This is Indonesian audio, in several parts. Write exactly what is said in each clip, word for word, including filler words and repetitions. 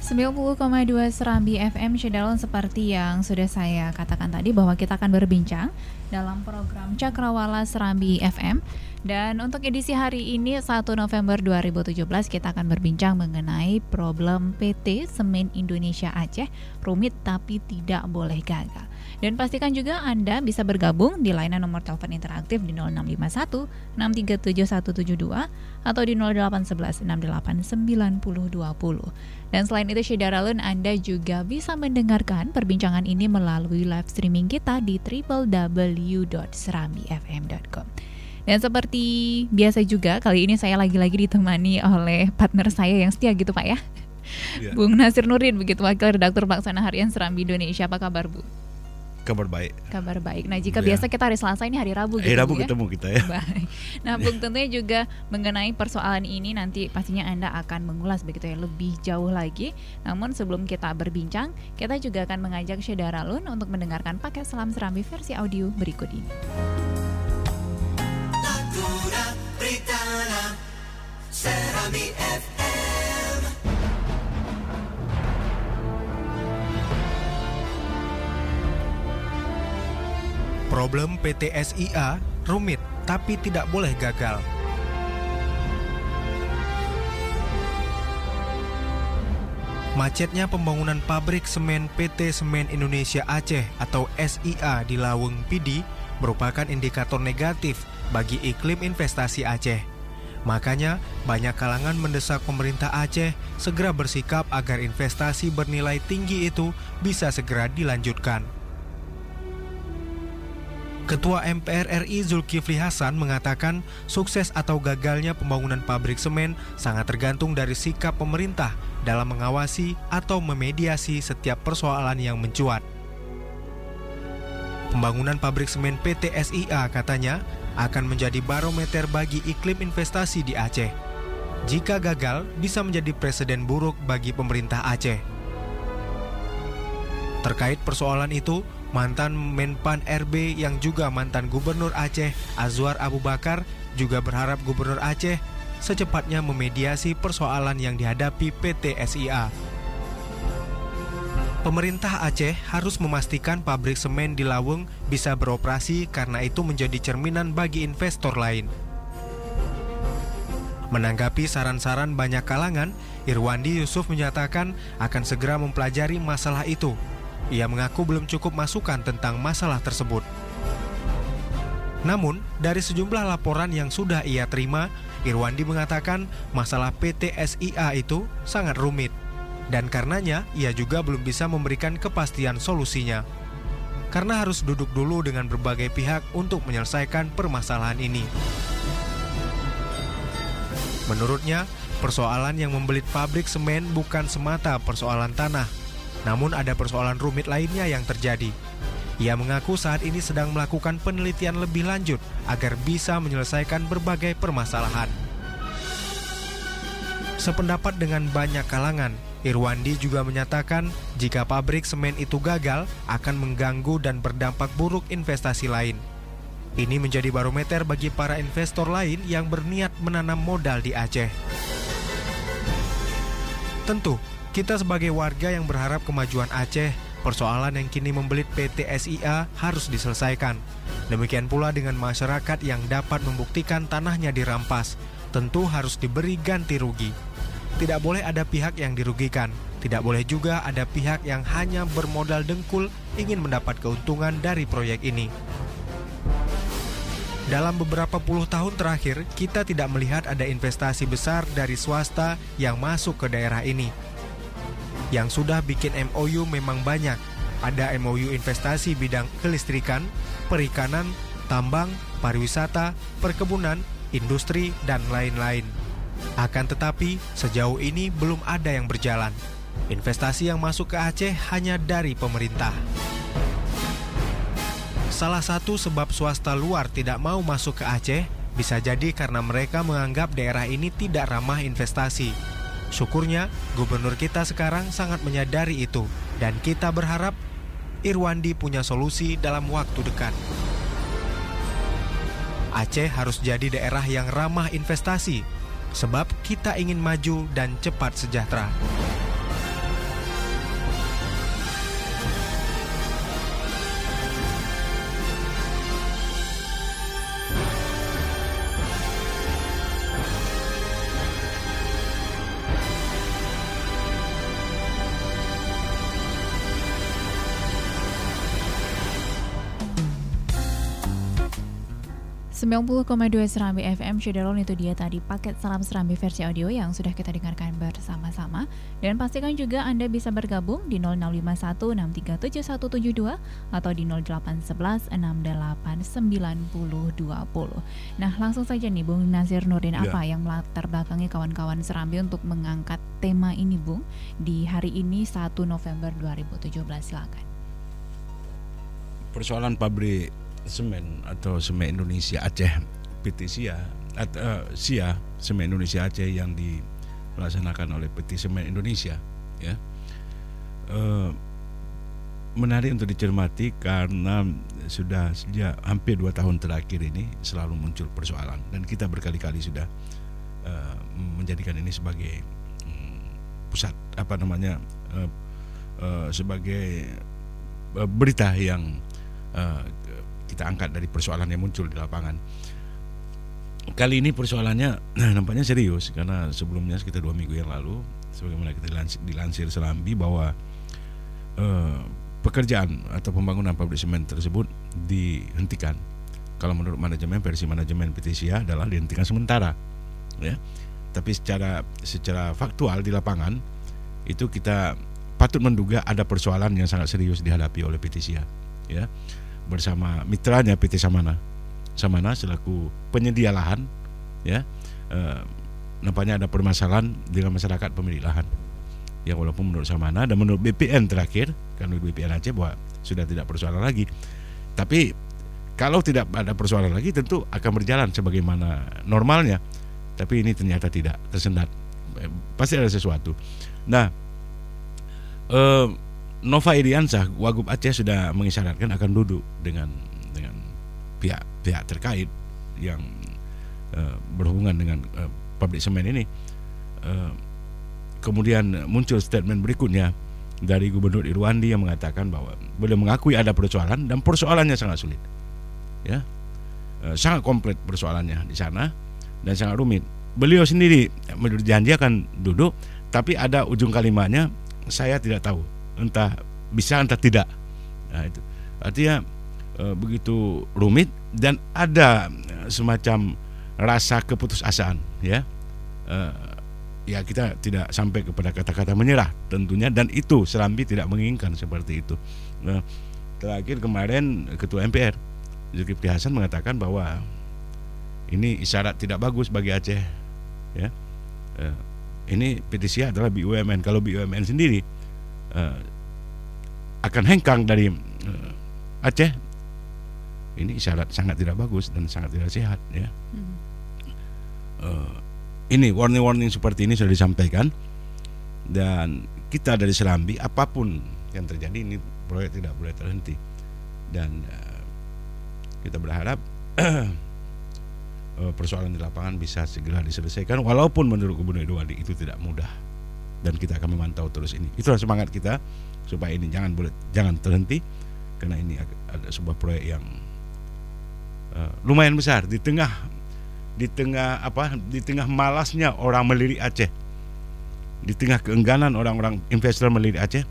sembilan puluh koma dua Serambi F M, Syedalon, seperti yang sudah saya katakan tadi bahwa kita akan berbincang dalam program Cakrawala Serambi F M. Dan untuk edisi hari ini satu November dua ribu tujuh belas kita akan berbincang mengenai problem P T Semen Indonesia Aceh, rumit tapi tidak boleh gagal. Dan pastikan juga Anda bisa bergabung di layanan nomor telepon interaktif di nol enam lima satu enam tiga tujuh satu tujuh dua atau di nol delapan satu satu enam delapan sembilan nol dua nol. Dan selain itu Syedaralun, Anda juga bisa mendengarkan perbincangan ini melalui live streaming kita di w w w dot serambi f m dot com. Dan seperti biasa juga kali ini saya lagi-lagi ditemani oleh partner saya yang setia gitu Pak ya, ya. Bung Nasir Nurdin, begitu, Wakil Redaktur Pelaksana Harian Serambi Indonesia. Apa kabar Bu? Kabar baik. Kabar baik. Nah jika ya. biasa kita hari Selasa, ini hari Rabu gitu. Hari Rabu ya? ketemu kita ya. Baik. Nah Bung, tentunya juga mengenai persoalan ini nanti pastinya Anda akan mengulas begitu ya lebih jauh lagi. Namun sebelum kita berbincang, kita juga akan mengajak Syedaralun untuk mendengarkan paket Salam Serambi versi audio berikut ini. Serambi F M. Problem P T S I A rumit tapi tidak boleh gagal. Macetnya pembangunan pabrik semen P T Semen Indonesia Aceh atau S I A di Laweng P D merupakan indikator negatif bagi iklim investasi Aceh. Makanya, banyak kalangan mendesak pemerintah Aceh segera bersikap agar investasi bernilai tinggi itu bisa segera dilanjutkan. Ketua M P R R I Zulkifli Hasan mengatakan sukses atau gagalnya pembangunan pabrik semen sangat tergantung dari sikap pemerintah dalam mengawasi atau memediasi setiap persoalan yang mencuat. Pembangunan pabrik semen P T S I A katanya akan menjadi barometer bagi iklim investasi di Aceh. Jika gagal, bisa menjadi presiden buruk bagi pemerintah Aceh. Terkait persoalan itu, mantan Menpan R B yang juga mantan Gubernur Aceh, Azwar Abu Bakar, juga berharap Gubernur Aceh secepatnya memediasi persoalan yang dihadapi P T S I A. Pemerintah Aceh harus memastikan pabrik semen di Laweng bisa beroperasi karena itu menjadi cerminan bagi investor lain. Menanggapi saran-saran banyak kalangan, Irwandi Yusuf menyatakan akan segera mempelajari masalah itu. Ia mengaku belum cukup masukan tentang masalah tersebut. Namun, dari sejumlah laporan yang sudah ia terima, Irwandi mengatakan masalah P T S I A itu sangat rumit. Dan karenanya, ia juga belum bisa memberikan kepastian solusinya. Karena harus duduk dulu dengan berbagai pihak untuk menyelesaikan permasalahan ini. Menurutnya, persoalan yang membelit pabrik semen bukan semata persoalan tanah, namun ada persoalan rumit lainnya yang terjadi. Ia mengaku saat ini sedang melakukan penelitian lebih lanjut agar bisa menyelesaikan berbagai permasalahan. Sependapat dengan banyak kalangan, Irwandi juga menyatakan jika pabrik semen itu gagal akan mengganggu dan berdampak buruk investasi lain. Ini menjadi barometer bagi para investor lain yang berniat menanam modal di Aceh. Tentu, kita sebagai warga yang berharap kemajuan Aceh, persoalan yang kini membelit P T S I A harus diselesaikan. Demikian pula dengan masyarakat yang dapat membuktikan tanahnya dirampas, tentu harus diberi ganti rugi. Tidak boleh ada pihak yang dirugikan, tidak boleh juga ada pihak yang hanya bermodal dengkul ingin mendapat keuntungan dari proyek ini. Dalam beberapa puluh tahun terakhir, kita tidak melihat ada investasi besar dari swasta yang masuk ke daerah ini. Yang sudah bikin M O U memang banyak. Ada M O U investasi bidang kelistrikan, perikanan, tambang, pariwisata, perkebunan, industri, dan lain-lain. Akan tetapi, sejauh ini belum ada yang berjalan. Investasi yang masuk ke Aceh hanya dari pemerintah. Salah satu sebab swasta luar tidak mau masuk ke Aceh bisa jadi karena mereka menganggap daerah ini tidak ramah investasi. Syukurnya, gubernur kita sekarang sangat menyadari itu, dan kita berharap Irwandi punya solusi dalam waktu dekat. Aceh harus jadi daerah yang ramah investasi, sebab kita ingin maju dan cepat sejahtera. sembilan puluh koma dua Serambi F M Syedalon, itu dia tadi paket Salam Serambi versi audio yang sudah kita dengarkan bersama-sama. Dan pastikan juga Anda bisa bergabung di nol enam lima satu enam tiga tujuh satu tujuh dua atau di nol delapan satu satu enam delapan sembilan nol dua nol. Nah, langsung saja nih Bung Nazir Nurdin, Ya. apa yang melatar belakangi kawan-kawan Serambi untuk mengangkat tema ini Bung di hari ini satu November dua ribu tujuh belas, silakan. Persoalan pabrik semen atau Semen Indonesia Aceh P T SIA atau uh, SIA Semen Indonesia Aceh yang dilaksanakan oleh P T Semen Indonesia, ya, uh, menarik untuk dicermati karena sudah sejak hampir dua tahun terakhir ini selalu muncul persoalan dan kita berkali-kali sudah uh, menjadikan ini sebagai um, pusat apa namanya uh, uh, sebagai uh, berita yang uh, kita angkat dari persoalan yang muncul di lapangan. Kali ini persoalannya nampaknya serius karena sebelumnya sekitar dua minggu yang lalu, sebagaimana kita dilansir, dilansir Serambi bahwa uh, pekerjaan atau pembangunan pabrik semen tersebut dihentikan. Kalau menurut manajemen, versi manajemen P T SIA adalah dihentikan sementara, ya. Tapi secara secara faktual di lapangan itu kita patut menduga ada persoalan yang sangat serius dihadapi oleh P T SIA, ya, bersama mitranya P T Samana. Samana selaku penyedia lahan, ya, eh, nampaknya ada permasalahan dengan masyarakat pemilik lahan. Yang walaupun menurut Samana dan menurut B P N terakhir, kan B P N Aceh bahwa sudah tidak persoalan lagi. Tapi kalau tidak ada persoalan lagi tentu akan berjalan sebagaimana normalnya. Tapi ini ternyata tidak, tersendat. Eh, pasti ada sesuatu. Nah, eh, Nova Iriansah, Wagub Aceh sudah mengisyaratkan akan duduk dengan dengan pihak-pihak terkait yang uh, berhubungan dengan uh, pabrik semen ini. Uh, kemudian muncul statement berikutnya dari Gubernur Irwandi yang mengatakan bahwa beliau mengakui ada persoalan dan persoalannya sangat sulit, ya, uh, sangat komplit persoalannya di sana dan sangat rumit. Beliau sendiri berjanji akan duduk, tapi ada ujung kalimatnya saya tidak tahu. Entah bisa entah tidak. Nah, itu artinya e, begitu rumit dan ada semacam rasa keputusasaan, ya. E, ya kita tidak sampai kepada kata-kata menyerah tentunya, dan itu Serambi tidak menginginkan seperti itu. Nah, terakhir kemarin Ketua M P R Zulkifli Hasan mengatakan bahwa ini isyarat tidak bagus bagi Aceh, ya. E, ini P T SIA adalah B U M N. Kalau B U M N sendiri Uh, akan hengkang dari uh, Aceh, ini isyarat sangat tidak bagus dan sangat tidak sehat, ya. Hmm. Uh, ini warning-warning seperti ini sudah disampaikan dan kita dari Serambi apapun yang terjadi ini proyek tidak boleh terhenti dan uh, kita berharap uh, persoalan di lapangan bisa segera diselesaikan walaupun menurut Gubernur Irwandi itu tidak mudah. Dan kita akan memantau terus ini. Itulah semangat kita supaya ini jangan boleh jangan terhenti karena ini ada sebuah proyek yang uh, lumayan besar di tengah di tengah apa di tengah malasnya orang melirik Aceh, di tengah keengganan orang-orang investor melirik Aceh.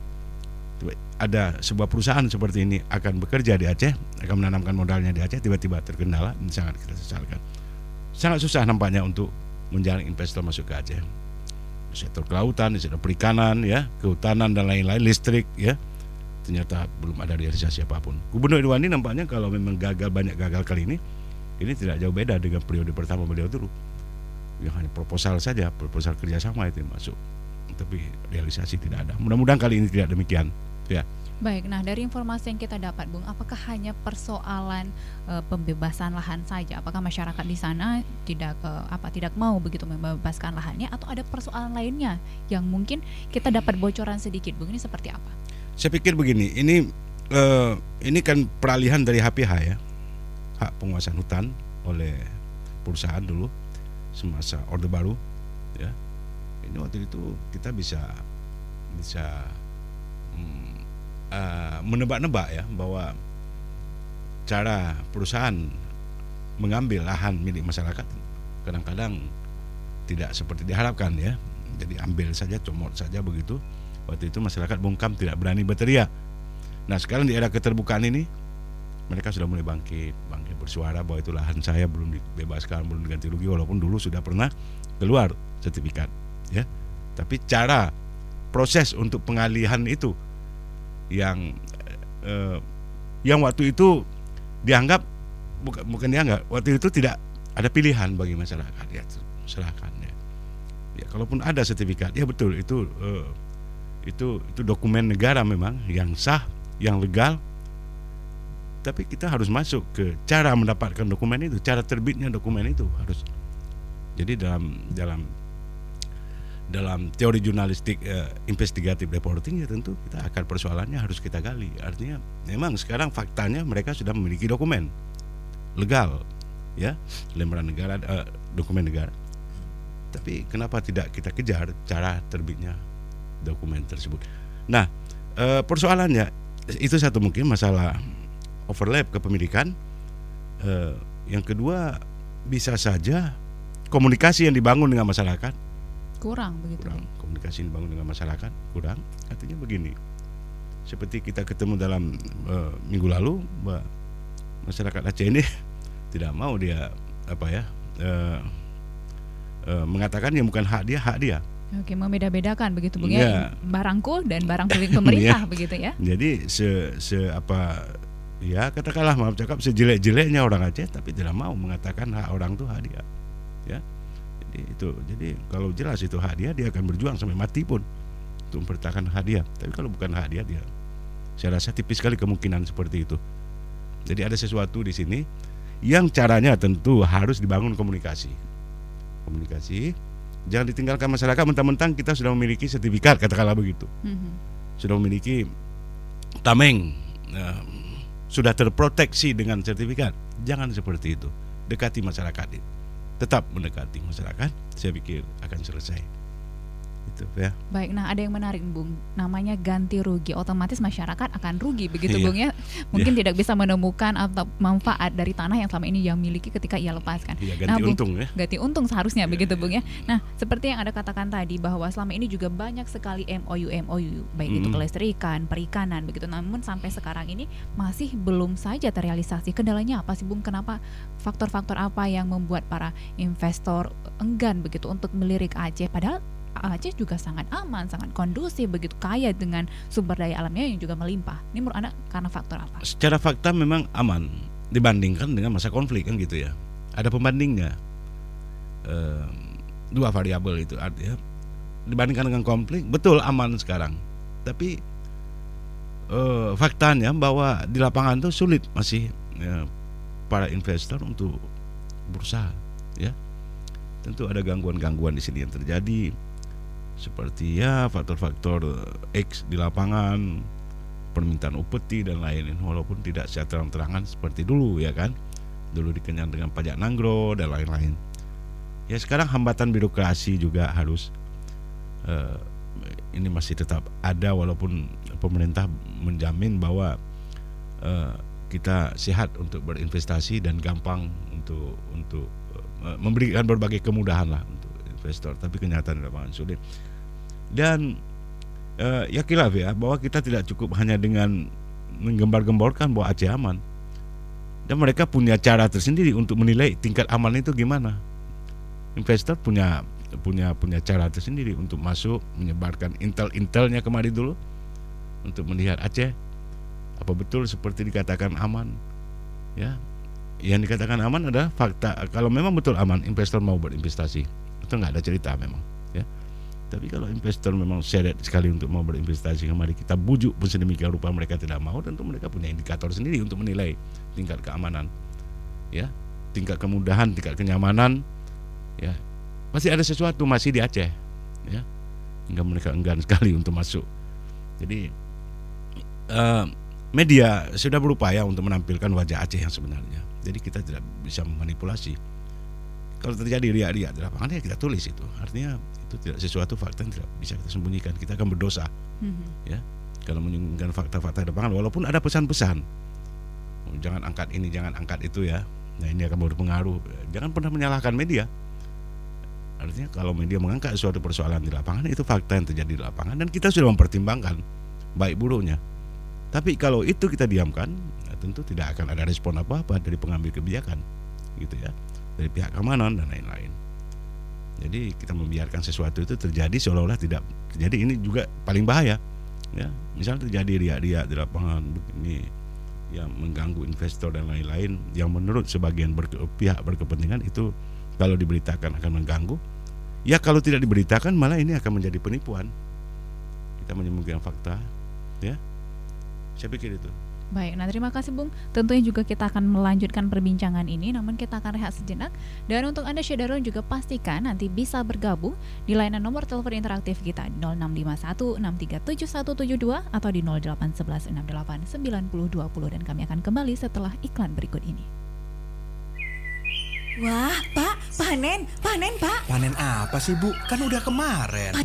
Ada sebuah perusahaan seperti ini akan bekerja di Aceh, akan menanamkan modalnya di Aceh, tiba-tiba terkendala, ini sangat kita sesalkan. Sangat susah nampaknya untuk menjaring investor masuk ke Aceh. Sektor kelautan, sektor perikanan, ya, kehutanan dan lain-lain, listrik, ya, ternyata belum ada realisasi apapun. Gubernur Irwandi nampaknya kalau memang gagal banyak gagal kali ini, ini tidak jauh beda dengan periode pertama beliau dulu, yang hanya proposal saja, proposal kerjasama itu masuk, tapi realisasi tidak ada. Mudah-mudahan kali ini tidak demikian, ya. Baik, nah dari informasi yang kita dapat, Bung, apakah hanya persoalan e, pembebasan lahan saja? Apakah masyarakat di sana tidak e, apa tidak mau begitu membebaskan lahannya, atau ada persoalan lainnya yang mungkin kita dapat bocoran sedikit, Bung? Ini seperti apa? Saya pikir begini, ini e, ini kan peralihan dari H P H, ya, hak penguasaan hutan oleh perusahaan dulu semasa Orde Baru, ya. Ini waktu itu kita bisa bisa hmm, Uh, menebak-nebak, ya, bahwa cara perusahaan mengambil lahan milik masyarakat kadang-kadang tidak seperti diharapkan, ya. Jadi ambil saja, comot saja begitu. Waktu itu masyarakat bungkam tidak berani berteriak. Nah sekarang di era keterbukaan ini mereka sudah mulai bangkit, bangkit bersuara bahwa itu lahan saya belum dibebaskan, belum diganti rugi, walaupun dulu sudah pernah keluar sertifikat, ya. Tapi cara proses untuk pengalihan itu yang eh, yang waktu itu dianggap bukan bukan dianggap waktu itu tidak ada pilihan bagi masyarakat, ya serahkan ya. Ya kalaupun ada sertifikat, ya betul itu eh, itu itu dokumen negara memang yang sah, yang legal. Tapi kita harus masuk ke cara mendapatkan dokumen itu, cara terbitnya dokumen itu harus. Jadi dalam dalam dalam teori jurnalistik uh, investigative reporting ya tentu kita akan persoalannya harus kita gali. Artinya memang sekarang faktanya mereka sudah memiliki dokumen legal, ya, lembaran negara, uh, dokumen negara. Tapi kenapa tidak kita kejar cara terbitnya dokumen tersebut? Nah, uh, persoalannya itu satu mungkin masalah overlap kepemilikan. Uh, yang kedua bisa saja komunikasi yang dibangun dengan masyarakat kurang begitu. Kurang komunikasi yang dibangun dengan masyarakat kurang. Artinya begini, seperti kita ketemu dalam uh, minggu lalu, bahwa masyarakat Aceh ini tidak mau dia apa ya uh, uh, mengatakan yang bukan hak dia, hak dia. Oke, membeda-bedakan begitu Bung ya. ya, barangku dan barang milik pemerintah begitu ya. Jadi se, se apa ya katakanlah maaf cakap sejelek-jeleknya orang Aceh tapi tidak mau mengatakan hak orang itu hak dia, ya. Jadi itu jadi kalau jelas itu hak dia, dia akan berjuang sampai mati pun untuk mempertahankan hak dia. Tapi kalau bukan hak dia, dia saya rasa tipis sekali kemungkinan seperti itu. Jadi ada sesuatu di sini yang caranya tentu harus dibangun komunikasi. Komunikasi jangan ditinggalkan masyarakat mentang-mentang kita sudah memiliki sertifikat, katakanlah begitu. Mm-hmm. Sudah memiliki tameng, uh, sudah terproteksi dengan sertifikat. Jangan seperti itu. Dekati masyarakat itu. Tetap mendekati masyarakat, saya pikir akan selesai. Itu ya. Baik, nah ada yang menarik Bung, namanya ganti rugi. Otomatis masyarakat akan rugi begitu iya. Bung ya. Mungkin iya. tidak bisa menemukan atau manfaat dari tanah yang selama ini ia miliki ketika ia lepaskan. Iya, ganti nah, Bung, untung ya. Ganti untung seharusnya iya, begitu iya. Bung ya. Nah, seperti yang Anda katakan tadi bahwa selama ini juga banyak sekali M O U M O U baik mm-hmm. itu kelestarian, perikanan begitu. Namun sampai sekarang ini masih belum saja terrealisasi. Kendalanya apa sih Bung? Kenapa faktor-faktor apa yang membuat para investor enggan begitu untuk melirik Aceh, padahal Aceh juga sangat aman, sangat kondusif, begitu kaya dengan sumber daya alamnya yang juga melimpah. Ini menurut Anda karena faktor apa? Secara fakta memang aman dibandingkan dengan masa konflik kan gitu ya. Ada pembandingnya. E, dua variabel itu artinya dibandingkan dengan konflik betul aman sekarang. Tapi e, faktanya bahwa di lapangan itu sulit masih ya, para investor untuk berusaha ya. Tentu ada gangguan-gangguan di sini yang terjadi. Seperti ya faktor-faktor X di lapangan, permintaan upeti dan lain-lain, walaupun tidak secara terang-terangan seperti dulu ya kan. Dulu dikenyang dengan pajak nanggro dan lain-lain. Ya sekarang hambatan birokrasi juga harus uh, ini masih tetap ada, walaupun pemerintah menjamin bahwa uh, kita sehat untuk berinvestasi dan gampang untuk untuk uh, memberikan berbagai kemudahan lah untuk investor, tapi kenyataan di lapangan sulit. Dan uh, ya khilaf ya bahwa kita tidak cukup hanya dengan menggembar-gemborkan bahwa Aceh aman. Dan mereka punya cara tersendiri untuk menilai tingkat aman itu gimana. Investor punya punya punya cara tersendiri untuk masuk, menyebarkan intel-intelnya kemari dulu untuk melihat Aceh apa betul seperti dikatakan aman. Ya. Yang dikatakan aman adalah fakta. Kalau memang betul aman, investor mau berinvestasi. Itu nggak ada cerita memang ya. Tapi kalau investor memang seret sekali untuk mau berinvestasi kemari, kita bujuk pun sedemikian rupa mereka tidak mau, tentu mereka punya indikator sendiri untuk menilai tingkat keamanan ya, tingkat kemudahan, tingkat kenyamanan ya. Pasti ada sesuatu masih di Aceh ya, hingga mereka enggan sekali untuk masuk. Jadi uh, media sudah berupaya untuk menampilkan wajah Aceh yang sebenarnya. Jadi kita tidak bisa memanipulasi. Kalau terjadi riak-riak di lapangan ya kita tulis itu. Artinya itu tidak sesuatu fakta yang tidak bisa kita sembunyikan. Kita akan berdosa. Mm-hmm. Ya. Kalau menyembunyikan fakta-fakta di lapangan, walaupun ada pesan-pesan. Oh, jangan angkat ini, jangan angkat itu ya. Nah, ini akan berpengaruh. Jangan pernah menyalahkan media. Artinya kalau media mengangkat suatu persoalan di lapangan, itu fakta yang terjadi di lapangan dan kita sudah mempertimbangkan baik buruknya. Tapi kalau itu kita diamkan tentu tidak akan ada respon apa-apa dari pengambil kebijakan, gitu ya, dari pihak keamanan dan lain-lain. Jadi kita membiarkan sesuatu itu terjadi seolah-olah tidak terjadi, ini juga paling bahaya. Ya, misalnya terjadi riak-riak di lapangan begini yang mengganggu investor dan lain-lain, yang menurut sebagian berke, pihak berkepentingan itu kalau diberitakan akan mengganggu. Ya kalau tidak diberitakan malah ini akan menjadi penipuan. Kita menyembunyikan fakta, ya. Saya pikir itu. Baik, nah terima kasih Bung. Tentunya juga kita akan melanjutkan perbincangan ini, namun kita akan rehat sejenak. Dan untuk Anda Syederun juga pastikan nanti bisa bergabung di layanan nomor telepon interaktif kita di nol enam lima satu enam tiga tujuh satu tujuh dua atau di nol delapan satu satu enam delapan sembilan nol dua nol, dan kami akan kembali setelah iklan berikut ini. Wah, Pak, panen, panen, Pak. Panen apa sih, Bu? Kan udah kemarin.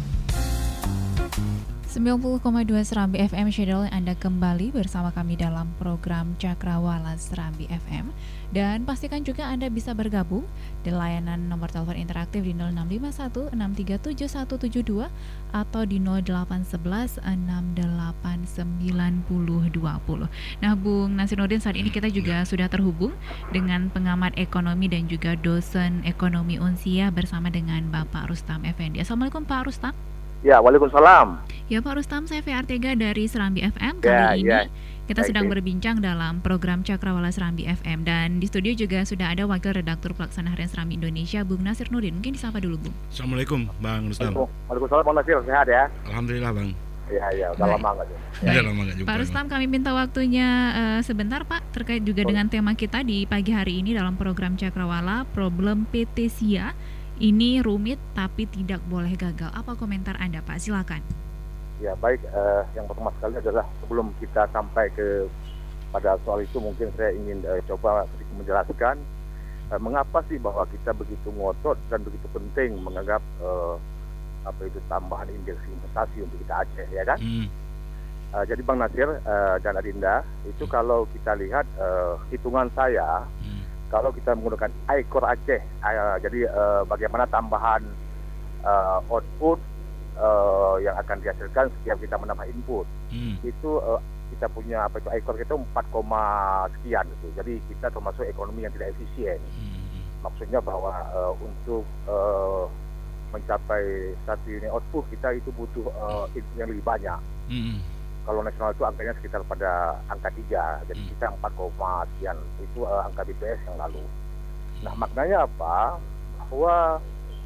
sembilan puluh koma dua Serambi F M Schedule, Anda kembali bersama kami dalam program Cakrawala Serambi F M. Dan pastikan juga Anda bisa bergabung di layanan nomor telepon interaktif di nol enam lima satu enam tiga tujuh satu tujuh dua atau di nol delapan satu satu enam delapan sembilan nol dua nol. Nah Bung Nasiruddin, saat ini kita juga sudah terhubung dengan pengamat ekonomi dan juga dosen ekonomi Unsia bersama dengan Bapak Rustam Effendi. Assalamualaikum Pak Rustam. Ya, waalaikumsalam. Ya Pak Rustam, saya V R Tega dari Serambi F M. Kali ya, ini ya. kita Baik, sedang baik. berbincang dalam program Cakrawala Serambi F M. Dan di studio juga sudah ada Wakil Redaktur Pelaksana Harian Serambi Indonesia, Bung Nasir Nurdin. Mungkin disapa dulu Bung. Assalamualaikum Bang Rustam. Waalaikumsalam Bang Nasir, sehat ya? Alhamdulillah Bang. Iya, iya, udah Baik. lama nggak sih? Udah lama nggak jumpa, Pak Bang. Rustam, kami minta waktunya uh, sebentar Pak, terkait juga Oh. dengan tema kita di pagi hari ini dalam program Cakrawala, problem P T SIA. Ini rumit tapi tidak boleh gagal. Apa komentar Anda Pak? Silakan. Ya, baik. Eh, yang pertama sekali adalah sebelum kita sampai ke pada soal itu, mungkin saya ingin eh, coba sedikit menjelaskan eh, mengapa sih bahwa kita begitu ngotot dan begitu penting menganggap eh, apa itu tambahan indeks investasi untuk kita Aceh, ya kan? Hmm. Uh, jadi Bang Nasir uh, dan Adinda, itu kalau kita lihat uh, hitungan saya, Hmm. kalau kita menggunakan I C O R Aceh, uh, jadi uh, bagaimana tambahan uh, output uh, yang akan dihasilkan setiap kita menambah input, Hmm. itu uh, kita punya apa itu I C O R kita empat, sekian gitu. Jadi kita termasuk ekonomi yang tidak efisien. Hmm. Maksudnya bahwa uh, untuk uh, mencapai satu unit output kita itu butuh uh, input yang lebih banyak. Hmm. Kalau nasional itu angkanya sekitar pada angka tiga, jadi Hmm. kita empat, sekian, itu uh, angka B P S yang lalu. Nah, maknanya apa? Bahwa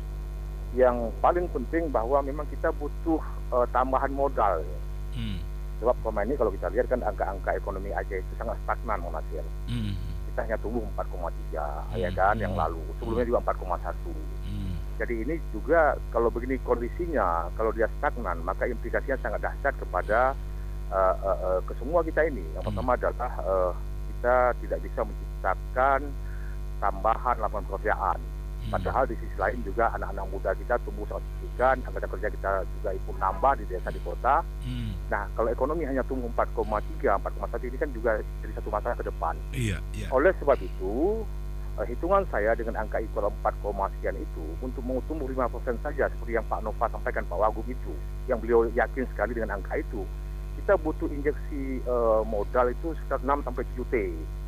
yang paling penting bahwa memang kita butuh uh, tambahan modal. Hmm. Sebab selama ini kalau kita lihat kan angka-angka ekonomi Aceh itu sangat stagnan, Monasir. Hmm. Kita hanya tumbuh empat koma tiga, Hmm. ya kan, yang Hmm. lalu. Sebelumnya juga empat koma satu. Hmm. Jadi ini juga kalau begini kondisinya, kalau dia stagnan, maka implikasinya sangat dahsyat kepada Uh, uh, uh, ke semua kita ini. Yang pertama adalah uh, kita tidak bisa menciptakan tambahan lapangan pekerjaan. Padahal di sisi lain juga anak-anak muda kita tumbuh sangat signifikan, angkatan kerja kita juga ikut nambah di desa, di kota. Hmm. Nah, kalau ekonomi hanya tumbuh empat koma tiga, empat koma satu ini kan juga jadi satu masalah ke depan. Iya, iya. Oleh sebab itu, uh, hitungan saya dengan angka I C O R empat, sekian itu untuk mau tumbuh lima persen saja seperti yang Pak Nova sampaikan, Pak Wagub itu, yang beliau yakin sekali dengan angka itu. Kita butuh injeksi uh, modal itu sekitar enam sampai tujuh T.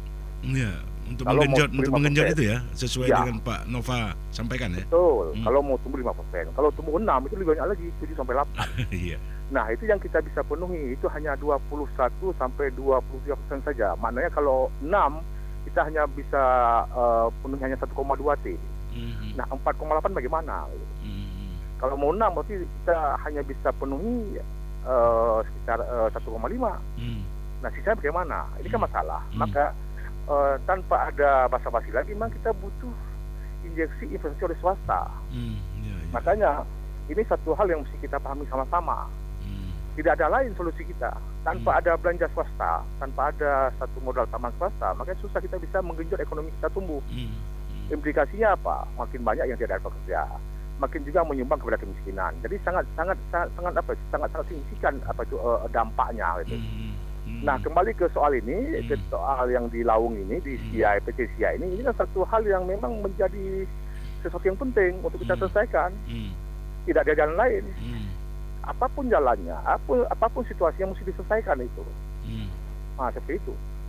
Iya, untuk Kalau menggenjot mau untuk lima menggenjot persen. itu ya, sesuai Ya. dengan Pak Nova sampaikan ya. Betul. Hmm. Kalau mau tumbuh lima persen. Kalau tumbuh enam itu lebih banyak lagi, tujuh sampai delapan. Iya. Nah, itu yang kita bisa penuhi itu hanya dua puluh satu sampai dua puluh tiga persen saja. Maknanya kalau enam kita hanya bisa uh, penuhi hanya satu koma dua T. Hmm. Nah, empat koma delapan bagaimana? Hmm. Kalau mau enam berarti kita hanya bisa penuhi uh, sekitar uh, satu koma lima. Hmm. Nah, sisanya bagaimana? Ini kan Hmm. masalah. Hmm. Maka uh, tanpa ada basa-basi lagi, memang kita butuh injeksi investasi oleh swasta. Hmm. Iya, iya. Makanya ini satu hal yang mesti kita pahami sama-sama. Hmm. Tidak ada lain solusi kita. Tanpa ada belanja swasta, tanpa ada satu modal tambahan swasta, maka susah kita bisa menggenjot ekonomi kita tumbuh. Hmm. Hmm. Implikasinya apa? Makin banyak yang tidak ada pekerja, makin juga menyumbang kepada kemiskinan. Jadi sangat sangat sangat, sangat apa? Sangat sangat signifikan apa itu uh, dampaknya gitu. Hmm. Hmm. Nah, kembali ke soal ini, Hmm. ke soal yang di Laung ini, di Hmm. S I A, P T S I A ini, ini kan satu hal yang memang menjadi sesuatu yang penting untuk kita Hmm. selesaikan. Hmm. Tidak ada jalan lain. Hmm. Apapun jalannya, apapun, apapun situasi yang mesti diselesaikan itu. Hmm. Nah, seperti itu.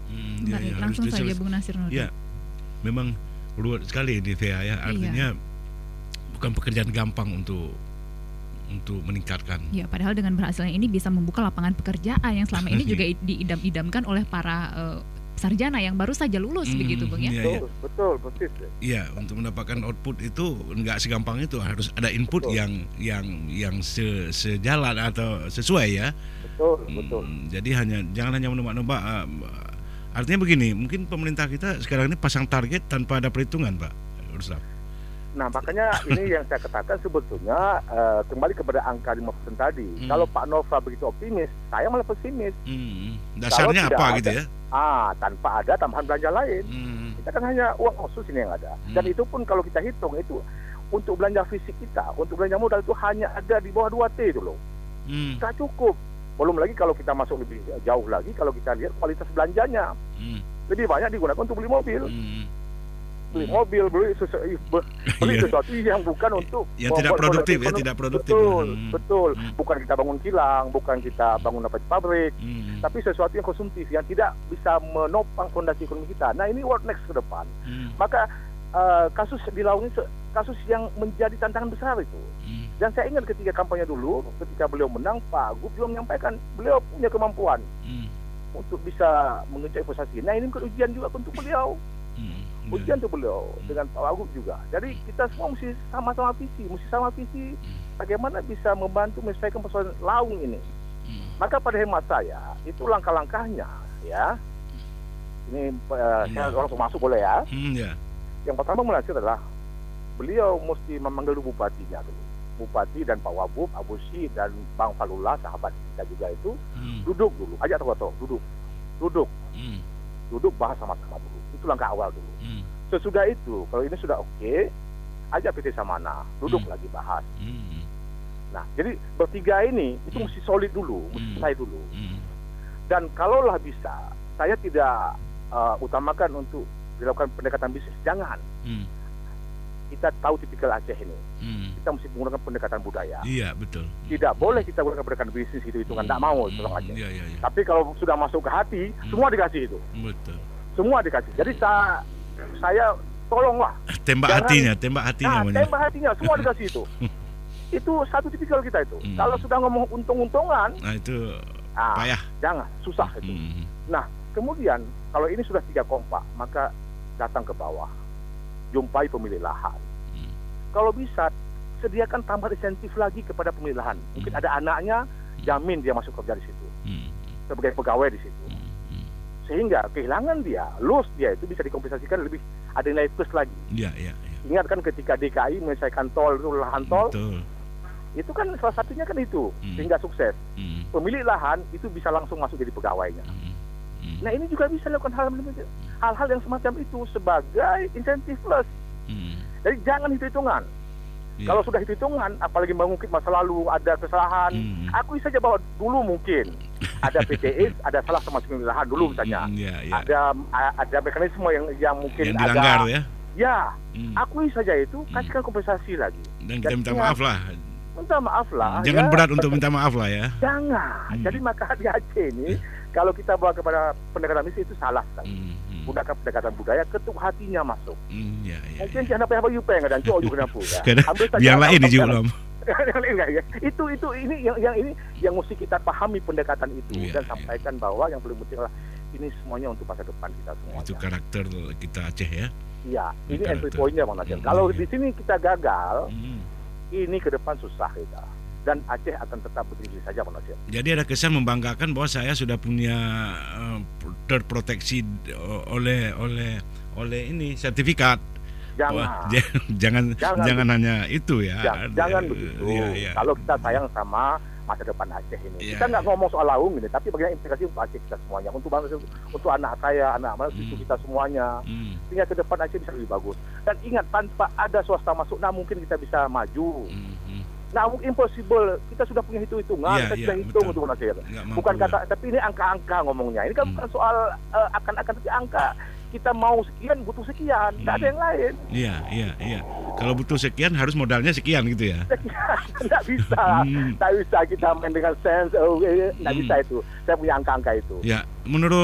Hmm, ya, Baik, ya, langsung harus saja diseles- Bung Nasir Nurdin. Ya, memang luar sekali di Thea ya. Artinya bukan pekerjaan gampang untuk untuk meningkatkan. Ya, padahal dengan berhasilnya ini bisa membuka lapangan pekerjaan yang selama ini juga diidam-idamkan oleh para uh, sarjana yang baru saja lulus Hmm, begitu Bung ya. iya, iya. Betul, betul, persis. Iya, untuk mendapatkan output itu nggak segampang itu, harus ada input Betul. yang yang yang se, sejalan atau sesuai ya. Betul, betul. Hmm, jadi hanya jangan hanya menebak-nebak. uh, Artinya begini, mungkin pemerintah kita sekarang ini pasang target tanpa ada perhitungan, Pak Rustam. Nah, makanya ini yang saya katakan sebetulnya uh, kembali kepada angka lima persen tadi. Hmm. Kalau Pak Nova begitu optimis, saya malah pesimis. Hmm, dasarnya Kalau apa tidak gitu ada- ya? Ah, tanpa ada tambahan belanja lain. Hmm, Kita kan hanya uang khusus ini yang ada. Dan Hmm. itu pun kalau kita hitung itu untuk belanja fisik kita, untuk belanja modal itu hanya ada di bawah dua T itu loh. hmm, Tak cukup. Belum lagi kalau kita masuk lebih jauh lagi, kalau kita lihat kualitas belanjanya. hmm, Lebih banyak digunakan untuk beli mobil. hmm. Beli mobil, beli, sesu- beli Iya. sesuatu yang bukan untuk Yang tidak membuat produktif ya, ekonomi. tidak produktif. Betul, Hmm. betul. Hmm. Bukan kita bangun kilang, bukan kita bangun apa pabrik, Hmm, tapi sesuatu yang konsumtif yang tidak bisa menopang fondasi ekonomi kita. Nah, ini what next ke depan. hmm, Maka eh, kasus di Laung ini se- kasus yang menjadi tantangan besar itu. hmm, Dan saya ingat ketika kampanye dulu, ketika beliau menang, Pak Agup juga menyampaikan beliau punya kemampuan hmm, untuk bisa mengejar investasi. Nah, ini bukan ujian juga untuk beliau. hmm. Ujian untuk beliau dengan Pak Wagub juga. Jadi kita semua mesti sama-sama visi, mesti sama visi bagaimana bisa membantu menyelesaikan persoalan Laung ini. Hmm. Maka pada hemat saya itu langkah-langkahnya ya. Ini uh, saya Ya. langsung masuk boleh ya. Hmm, ya. Yang pertama melansir adalah beliau mesti memanggil dulu bupatinya dulu. Bupati dan Pak Wagub, Abu Sy dan Bang Falullah sahabat kita juga itu Hmm, duduk dulu, ajak tokoh duduk, duduk, hmm, duduk bahas sama-sama dulu. Itu langkah awal dulu. hmm, Sesudah itu, kalau ini sudah oke, ajak P T Samana, duduk Hmm. lagi bahas. hmm, Nah, jadi bertiga ini itu Hmm. mesti solid dulu, mesti Hmm. selesai dulu. hmm, Dan kalaulah bisa, saya tidak uh, utamakan untuk dilakukan pendekatan bisnis, jangan. hmm, Kita tahu tipikal Aceh ini, hmm. kita mesti menggunakan pendekatan budaya. Iya, betul. Tidak boleh kita gunakan pendekatan bisnis itu hitungan, tidak mau tolong Aceh. Iya, iya, iya. Tapi kalau sudah masuk ke hati, Hmm. semua dikasih itu, Betul. semua dikasih. Jadi saya, saya tolonglah. Tembak Jangan- hatinya, tembak hatinya Nah, namanya. tembak hatinya, semua dikasih itu. Itu satu tipikal kita itu. Hmm. Kalau sudah ngomong untung-untungan, Nah, itu ah, payah. jangan, susah itu. Hmm, Nah, kemudian kalau ini sudah tiga kompak, maka datang ke bawah, jumpai pemilik lahan. Hmm. Kalau bisa, sediakan tambah insentif lagi kepada pemilik lahan. Mungkin Hmm. ada anaknya, jamin dia masuk kerja di situ, hmm, sebagai pegawai di situ. hmm, hmm. Sehingga kehilangan dia, loss dia itu bisa dikompensasikan lebih, ada nilai plus lagi. Iya, iya, iya. Ingat kan ketika D K I menyelesaikan tol, itu lahan tol, Betul. itu kan salah satunya kan itu, Hmm. sehingga sukses. Hmm, Pemilik lahan itu bisa langsung masuk jadi pegawainya. hmm, hmm, Nah, ini juga bisa lakukan hal hal-hal yang semacam itu sebagai insentif plus. hmm. Jadi jangan hitung-hitungan. Iya. Kalau sudah hitung-hitungan, apalagi mengungkit masa lalu, ada kesalahan, Hmm. akui saja bahwa dulu mungkin ada P T S, ada salah sama pemilik lahan dulu misalnya. Hmm, iya, iya. Ada ada mekanisme yang yang mungkin Yang dilanggar agak, ya. ya, Hmm. akui saja itu, kasihkan kompensasi lagi. Dan kita Dan minta ingat, maaf lah. Minta maaf lah. Jangan ya. berat untuk minta maaf lah ya. Jangan. Hmm. Jadi maka di Aceh ini, kalau kita bawa kepada pendekatan bisnis itu salah sekali. Hmm, hmm, Gunakan pendekatan budaya, ketuk hatinya masuk. hmm, iya, iya, Mungkin iya. jangan apa apa yupeng dan cowok juga kenapa ya. Kadang Ambil saja yang apa- lain apa- juga belum. yang lain enggak ya. Itu itu ini yang yang ini yang mesti kita pahami pendekatan itu Iya, dan iya. sampaikan bahwa yang paling penting adalah ini semuanya untuk masa depan kita semuanya. Itu karakter kita Aceh ya. Iya, ini Karakter. entry point-nya Bang Nasir. Hmm, Kalau iya. di sini kita gagal, Hmm. ini ke depan susah kita. Dan Aceh akan tetap berdiri saja Bang Nasir. Jadi ada kesan membanggakan bahwa saya sudah punya uh, terproteksi oleh oleh oleh ini sertifikat. Jangan. Wah, j- jangan Jangan. jangan hanya itu ya. Jangan, Ada- jangan begitu. Iya, iya. Kalau kita sayang sama masa depan Aceh ini, Iya, kita nggak iya. ngomong soal Laung ini, tapi bagaimana implikasi untuk Aceh kita semuanya, untuk bangsa, untuk anak saya, anak mana cucu Hmm. kita semuanya, Hmm, sehingga ke depan Aceh bisa lebih bagus. Dan ingat, tanpa ada swasta masuk, nah mungkin kita bisa maju. hmm, hmm. Nah, impossible. Kita sudah punya hitung-hitungan, Iya, kita iya, sudah hitung betul. untuk Nasir. Nggak mampu Bukan ya. kata, tapi ini angka-angka ngomongnya. Ini kan Hmm. bukan soal eh, akan-akan, tapi angka. Kita mau sekian, butuh sekian, tidak ada Hmm. yang lain. Iya, iya, iya. Kalau butuh sekian harus modalnya sekian gitu ya. Tidak bisa, Hmm. tidak bisa kita main dengan sense, oh, eh, tidak Hmm. bisa itu. Saya punya angka-angka itu. Ya, menurut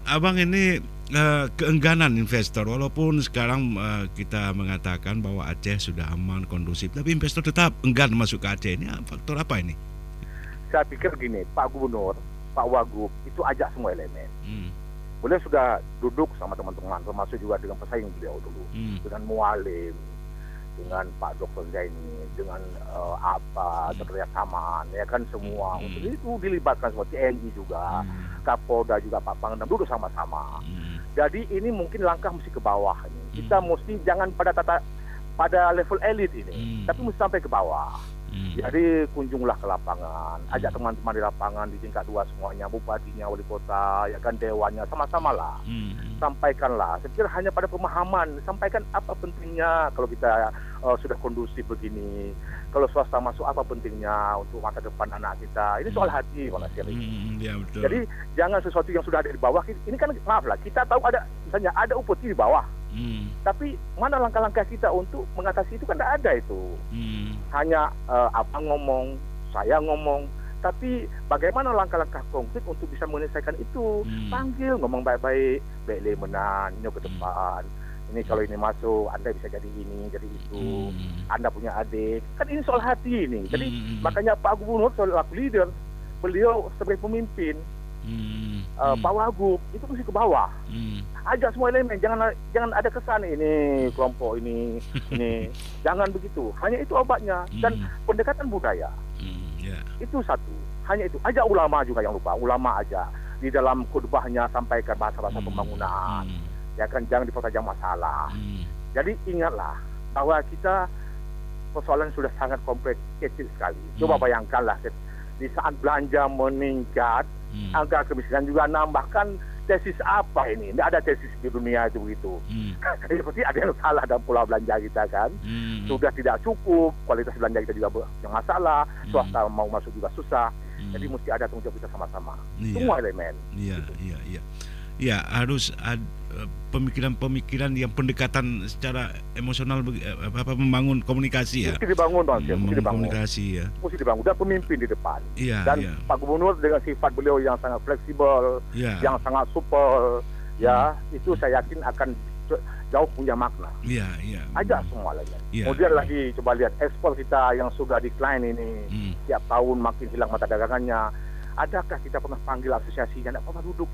Abang ini uh, keengganan investor, walaupun sekarang uh, kita mengatakan bahwa Aceh sudah aman, kondusif, tapi investor tetap enggan masuk ke Aceh. Ini faktor apa ini? Saya pikir gini, Pak Gubernur, Pak Wagub itu ajak semua elemen. Hmm. Beliau sudah duduk sama teman-teman, termasuk juga dengan pesaing beliau dulu, hmm. dengan Mualim, dengan Pak Doktor Zaini, dengan uh, apa Doktor Yasaman, ya kan semua. Hmm. Untuk itu dilibatkan semua, T N I juga. Hmm. Kapolda juga Pak Pangdam duduk sama-sama. Hmm. Jadi ini mungkin langkah mesti ke bawah ini. Kita hmm. mesti jangan pada tata pada level elit ini, hmm. tapi mesti sampai ke bawah. Hmm. Jadi kunjunglah ke lapangan, ajak hmm. teman-teman di lapangan di tingkat dua semuanya, bupatinya, wali kota, ya kan dewannya, sama-sama lah. Hmm. Sampaikanlah. Saya pikir hanya pada pemahaman, sampaikan apa pentingnya kalau kita uh, sudah kondusif begini. Kalau swasta masuk apa pentingnya untuk masa depan anak kita. Ini soal hati, Pak Nasir. Hmm, ya, betul. Jadi jangan sesuatu yang sudah ada di bawah. Ini kan maaf lah, kita tahu ada misalnya ada upeti di bawah. Hmm. Tapi mana langkah-langkah kita untuk mengatasi itu kan tidak ada itu. Hmm. Hanya uh, apa ngomong, saya ngomong. Tapi bagaimana langkah-langkah konkret untuk bisa menyelesaikan itu? Hmm. Panggil, ngomong baik-baik, baik menan, ini ke depan. Hmm. Ini kalau ini masuk, Anda bisa jadi ini, jadi itu. Hmm. Anda punya adik. Kan ini soal hati ini. Jadi hmm. makanya Pak Gubernur selaku leader, beliau sebagai pemimpin, hmm. uh, Pak Wagub itu mesti ke bawah. Hmm. Ajak semua elemen, jangan jangan ada kesan ini kelompok ini, ini. Jangan begitu. Hanya itu obatnya. Dan hmm. pendekatan budaya. Hmm. Yeah. Itu satu. Hanya itu. Ajak ulama juga yang lupa. Ulama aja. Di dalam khutbahnya sampaikan bahasa-bahasa hmm. pembangunan. Hmm. Ya kan, jangan dipertajam masalah. Hmm. Jadi ingatlah bahwa kita persoalan sudah sangat kompleks, kecil sekali. Coba hmm. bayangkanlah di saat belanja meningkat, hmm. angka kemiskinan juga nambahkan. Tesis apa ini? Tidak ada tesis di dunia itu begitu. Hmm. Seperti ada yang salah dalam pola belanja kita kan. Hmm. Sudah tidak cukup, kualitas belanja kita juga yang masalah, hmm. swasta mau masuk juga susah. Hmm. Jadi mesti ada tanggung jawab kita sama-sama. Iya. Semua elemen. Iya, gitu. iya, iya. Ya, harus ada pemikiran-pemikiran yang pendekatan secara emosional, apa membangun komunikasi ya. Mesti dibangun, Bang. Ya, mesti dibangun. Komunikasi ya. Mesti dibangun dan pemimpin di depan. Iya, dan iya. Pak Gubernur dengan sifat beliau yang sangat fleksibel, ya. yang sangat supel, ya, hmm. itu saya yakin akan jauh punya makna. Iya, iya. Ajak semua lagi. Ya. Kemudian lagi coba lihat ekspor kita yang sudah decline ini, hmm. tiap tahun makin hilang mata dagangannya. Adakah kita pernah panggil asosiasinya? Tidak pernah duduk.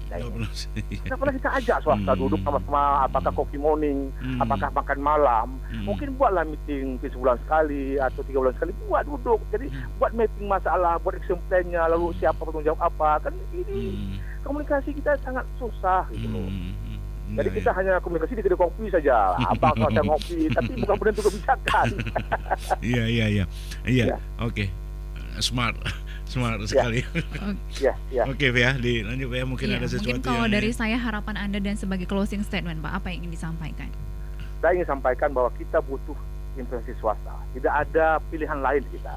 Tidak pernah kita ajak swasta hmm. duduk sama-sama. Apakah coffee morning, hmm. apakah makan malam. Hmm. Mungkin buatlah meeting sebulan sekali atau tiga bulan sekali. Buat duduk. Jadi hmm. buat mapping masalah, buat action plan-nya. Lalu siapa bertanggung jawab apa. Kan ini hmm. komunikasi kita sangat susah gitu loh. Hmm. Jadi ya, kita ya. hanya komunikasi di kedai kopi saja. Apa kalau saya ngopi, tapi bukan penentu kebijakan. Iya, iya, iya. Iya, oke. Smart. Smart sekali. Ya, ya. Oke, ya, dilanjut ya. Mungkin ya, ada sesuatu mungkin kalau yang dari saya harapan Anda dan sebagai closing statement, Pak, apa yang ingin disampaikan? Saya ingin sampaikan bahwa kita butuh investasi swasta. Tidak ada pilihan lain kita.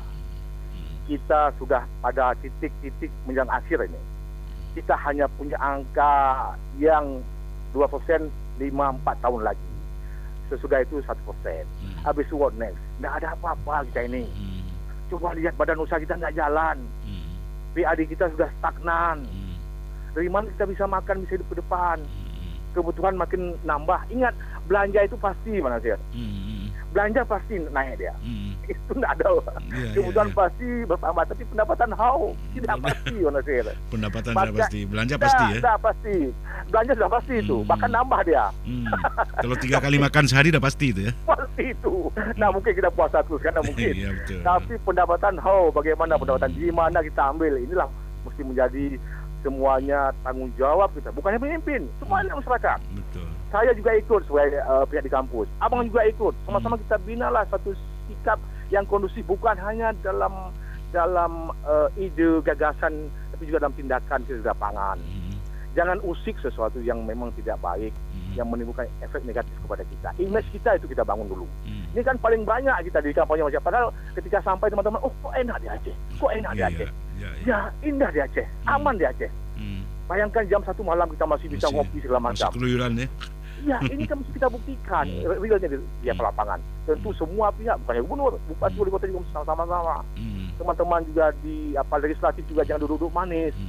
Kita sudah pada titik-titik menjelang akhir ini. Kita hanya punya angka yang dua persen lima empat tahun lagi. Sesudah itu satu persen. Habis what next? Tidak ada apa-apa kita ini. Coba lihat badan usaha kita nggak jalan. Hmm. P A D kita sudah stagnan. Hmm. Dari mana kita bisa makan, bisa hidup ke depan? Hmm. Kebutuhan makin nambah. Ingat, belanja itu pasti, mana sih? Hmm. Belanja pasti naik dia. Hmm. Itu nggak ada. Ya, kebutuhan ya, ya. pasti bertambah, tapi pendapatan how? Tidak Benar. pasti, mana sih? Pendapatan tidak pasti. Belanja tidak, pasti ya? Tidak pasti. Belanja sudah pasti hmm. itu. Bahkan nambah dia. Hmm. Kalau tiga kali makan sehari udah pasti itu ya? Pasti itu. Nah mungkin kita puasa terus kan, mungkin. Ya, betul. Tapi pendapatan how? Bagaimana pendapatan? Di mana kita ambil? Inilah mesti menjadi semuanya tanggung jawab kita. Bukannya pemimpin, semuanya masyarakat. Betul. Saya juga ikut sebagai uh, pihak di kampus. Abang juga ikut. Sama-sama kita binalah satu sikap yang kondusif, bukan hanya dalam dalam uh, ide gagasan, tapi juga dalam tindakan di lapangan. Hmm. Jangan usik sesuatu yang memang tidak baik, hmm. yang menimbulkan efek negatif kepada kita. Image kita itu kita bangun dulu. Hmm. Ini kan paling banyak kita di kampanye macam. Padahal ketika sampai teman-teman, oh kok enak di Aceh, kok enak yeah, di Aceh, yeah, yeah, yeah. ya indah di Aceh, hmm. aman di Aceh. Hmm. Bayangkan jam satu malam kita masih bisa masih, ngopi segala macam. Masih keluyuran ya. Ya, ini kan mesti kita buktikan realnya di, di lapangan. Tentu semua pihak, bukannya gubernur, bupati, wali kota juga sama-sama. Hmm. Teman-teman juga di apa legislatif juga jangan duduk-duduk manis. Hmm.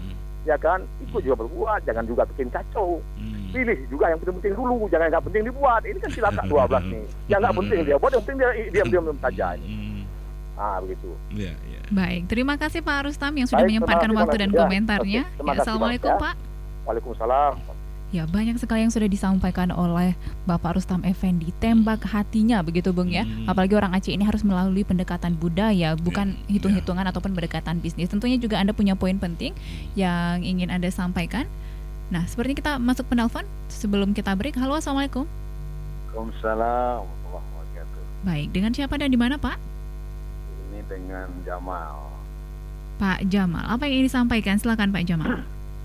ya kan, ikut juga berbuat, jangan juga bikin kacau. Hmm. Pilih juga yang penting-penting dulu, jangan nggak penting dibuat. Ini kan cilaka dua belas nih. Yang nggak penting dia buat, yang penting dia diam-diam saja. Hmm. Ah begitu. Ya, ya. Baik, terima kasih Pak Rustam yang sudah Baik, menyempatkan terima waktu kasih, dan ya. komentarnya. Oke, terima Ya, kasih, Assalamualaikum Bang, ya. Pak. Waalaikumsalam. Ya, banyak sekali yang sudah disampaikan oleh Bapak Rustam Effendi, tembak hatinya begitu Bung ya. Hmm. Apalagi orang Aceh ini harus melalui pendekatan budaya, bukan Ya, hitung-hitungan ataupun pendekatan bisnis. Tentunya juga Anda punya poin penting yang ingin Anda sampaikan. Nah, sepertinya kita masuk penelpon sebelum kita break. Halo, Assalamualaikum. Waalaikumsalam warahmatullahi wabarakatuh. Baik, dengan siapa dan di mana Pak? Ini dengan Jamal. Pak Jamal, apa yang ingin disampaikan? Silakan Pak Jamal.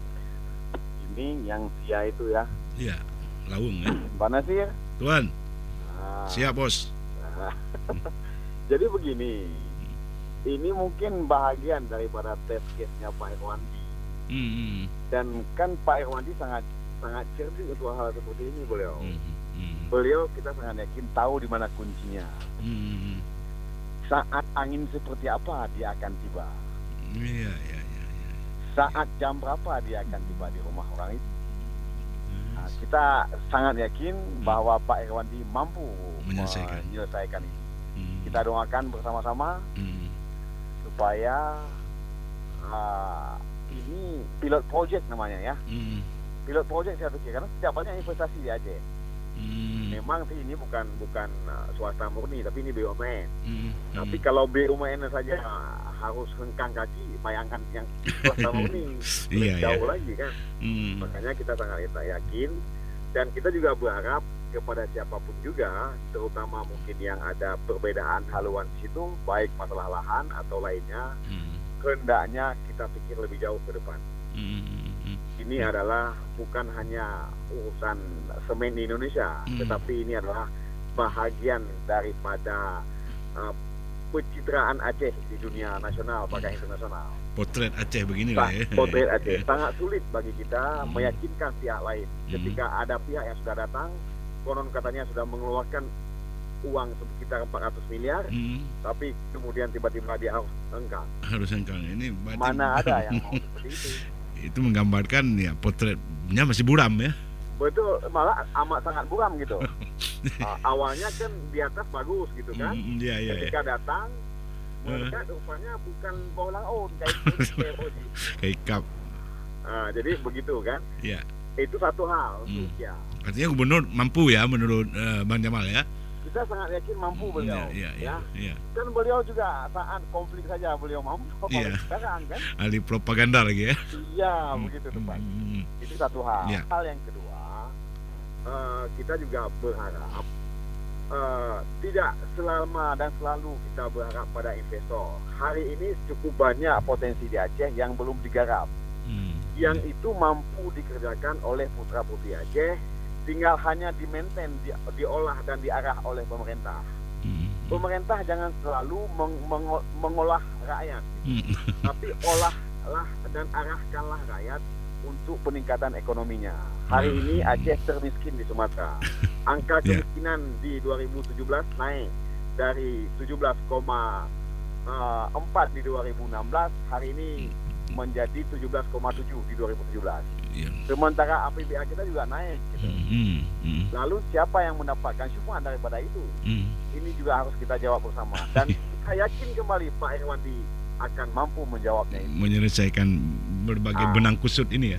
Ini yang Sia itu ya. Ya, Lawung ya. Pak Nasir. Tuan, Nah, siap bos. nah. Jadi begini, ini mungkin bahagian daripada test case-nya Pak Irwandi. Hmm. Dan kan Pak Irwandi sangat sangat cerdik untuk hal seperti ini beliau. Hmm. Hmm. Beliau kita sangat yakin tahu di mana kuncinya. Hmm. Saat angin seperti apa dia akan tiba. Iya, iya, iya. Ya. Saat jam berapa dia akan tiba di rumah orang itu. Hmm. Nah, kita sangat yakin bahwa Pak Irwandi mampu Menyelesaikan. menyelesaikan ini. Hmm. Kita doakan bersama-sama Hmm. supaya uh, ini pilot project namanya ya. Hmm. Pilot project saya pikir karena setiap banyak investasi di Aceh. Hmm. Memang sih ini bukan bukan uh, swasta murni tapi ini B U M N. Hmm. Tapi kalau B U M N saja uh, harus hengkang kaki, bayangkan yang swasta murni Iya, jauh iya. lagi kan. Hmm. Makanya kita sangat yakin dan kita juga berharap kepada siapapun juga, terutama mungkin yang ada perbedaan haluan di situ, baik masalah lahan atau lainnya, Hmm. hendaknya kita pikir lebih jauh ke depan. Hmm. Hmm. Ini adalah bukan hanya urusan semen di Indonesia, Hmm. tetapi ini adalah bahagian daripada uh, pencitraan Aceh di dunia nasional bahkan internasional. Potret Aceh begini Nah, lah ya. potret Aceh sangat sulit bagi kita Hmm. meyakinkan pihak lain. Ketika ada pihak yang sudah datang, konon katanya sudah mengeluarkan uang sekitar empat ratus miliar, Hmm. tapi kemudian tiba-tiba dia harus engkang. Harus engkang ini. berarti- Mana ada yang mau seperti itu? Itu menggambarkan ya potretnya masih buram ya. Betul, malah amat sangat buram gitu. Uh, awalnya kan di atas bagus gitu kan. Hmm. Iya, iya. iya. Ketika datang, mereka rupanya bukan bolang on kayak gitu. Kayak cup. Uh, jadi begitu kan. Ya. Itu satu hal. Hmm. Ya. Artinya gubernur mampu ya menurut eh, Bang Jamal ya. Kita sangat yakin mampu beliau. Iya, iya, ya. iya. Dan beliau juga saat konflik saja beliau mampu. Iya. Sekarang kan. Ahli propaganda lagi ya. Iya, begitu tepat. Hmm. Itu satu hal. Ya. Hal yang kedua, uh, kita juga berharap uh, tidak selama dan selalu kita berharap pada investor. Hari ini cukup banyak potensi di Aceh yang belum digarap. Hmm. Yang itu mampu dikerjakan oleh putra-putri Aceh, tinggal hanya di-maintain, di, diolah dan diarah oleh pemerintah. Hmm. Pemerintah jangan selalu meng, meng- mengolah rakyat, Hmm. tapi olahlah dan arahkanlah rakyat untuk peningkatan ekonominya. Hari ini Aceh termiskin di Sumatera. Angka Ya. kemiskinan di dua ribu tujuh belas naik dari tujuh belas koma empat di dua ribu enam belas, hari ini menjadi tujuh belas koma tujuh di dua ribu tujuh belas. Ya. Sementara A P B A kita juga naik. Gitu. Hmm. Hmm. Lalu siapa yang mendapatkan syukuran daripada itu? Hmm. Ini juga harus kita jawab bersama. Dan saya yakin kembali Pak Irwandi akan mampu menjawabnya ini. Menyelesaikan berbagai Ah. benang kusut ini ya.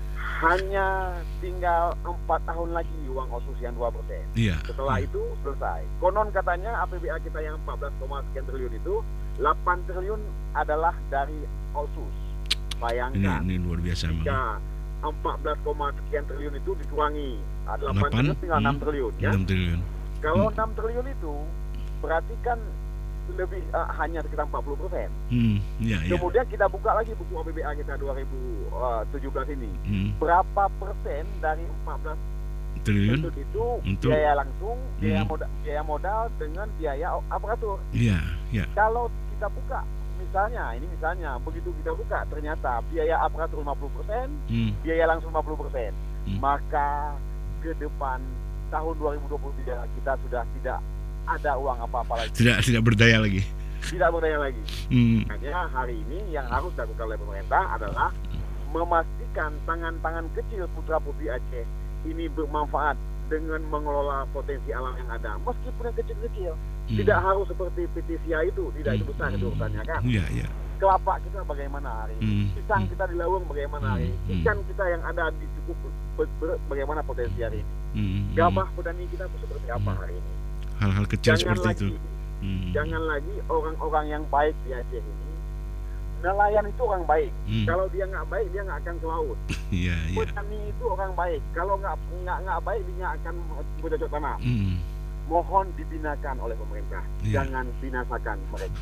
Hanya tinggal empat tahun lagi uang OSUS yang dua persen. Iya. Setelah itu selesai. Konon katanya A P B A kita yang empat belas, sekian triliun itu delapan triliun adalah dari OSUS. Ini Bayangkan ini luar biasa memang. jika empat belas, sekian triliun itu dikurangi ada delapan Delapan, triliun tinggal hmm. enam triliun ya. enam triliun. Kalau Hmm. enam triliun itu berarti kan lebih uh, hanya sekitar empat puluh persen. Hmm. Iya, iya. Kemudian kita buka lagi buku A P B A kita dua ribu tujuh belas ini. Hmm. Berapa persen dari empat belas Triliun. triliun itu Untuk- biaya langsung, biaya Hmm. modal, biaya modal dengan biaya aparatur. Iya, iya. Kalau kita buka misalnya, ini misalnya begitu kita buka ternyata biaya aparatur lima puluh persen, Hmm. biaya langsung lima puluh persen. Hmm. Maka ke depan tahun dua ribu dua puluh tiga kita sudah tidak ada uang apa-apa lagi. Tidak tidak berdaya lagi. Tidak berdaya lagi. Hmm. Makanya hari ini yang harus dilakukan oleh pemerintah adalah memastikan tangan-tangan kecil putra-putri Aceh ini bermanfaat dengan mengelola potensi alam yang ada, meskipun yang kecil-kecil. Hmm. Tidak harus seperti P T S I A itu, tidak hmm. itu besar itu urusannya kan. Iya, iya. Kelapa kita bagaimana hari ini, hmm. pisang kita di Lawang bagaimana hari ini, ikan kita yang ada di cukup bagaimana potensi hari ini, hmm. gabah petani kita itu seperti apa hari ini. Hal-hal kecil jangan seperti lagi, itu. Hmm. Jangan lagi orang-orang yang baik di Aceh ini, nelayan itu orang baik. Hmm. Kalau dia nggak baik dia nggak akan ke laut. yeah, yeah. Petani itu orang baik. Kalau nggak nggak nggak baik dia akan bercocok tanam. Hmm. Mohon dibinakan oleh pemerintah, yeah. jangan binasakan mereka.